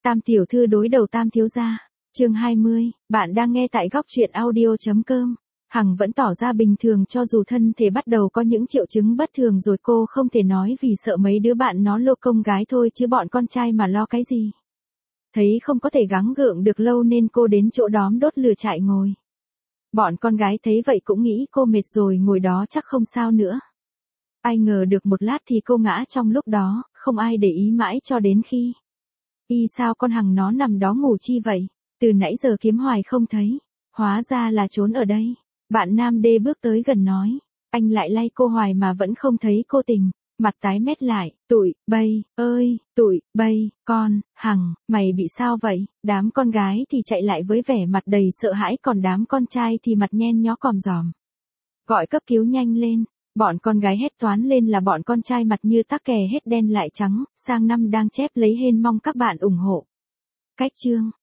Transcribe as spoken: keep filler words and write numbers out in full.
Tam tiểu thư đối đầu Tam thiếu gia. Chương hai mươi, bạn đang nghe tại góc truyện audio chấm com. Hằng vẫn tỏ ra bình thường cho dù thân thể bắt đầu có những triệu chứng bất thường rồi, cô không thể nói vì sợ mấy đứa bạn nó lô công gái thôi chứ bọn con trai mà lo cái gì. Thấy không có thể gắng gượng được lâu nên cô đến chỗ đóm đốt lửa trại ngồi. Bọn con gái thấy vậy cũng nghĩ cô mệt rồi ngồi đó chắc không sao nữa. Ai ngờ được một lát thì cô ngã trong lúc đó, không ai để ý mãi cho đến khi. Y sao con Hằng nó nằm đó ngủ chi vậy? Từ nãy giờ kiếm hoài không thấy. Hóa ra là trốn ở đây. Bạn nam đê bước tới gần nói. Anh lại lay cô hoài mà vẫn không thấy cô tỉnh. Mặt tái mét lại. Tụi, bây, ơi, tụi, bây, con, Hằng, mày bị sao vậy? Đám con gái thì chạy lại với vẻ mặt đầy sợ hãi, còn đám con trai thì mặt nhen nhó còm giòm. Gọi cấp cứu nhanh lên. Bọn con gái hét toán lên là bọn con trai mặt như tắc kè hết đen lại trắng, sang năm đang chép lấy hên, mong các bạn ủng hộ. Cách chương,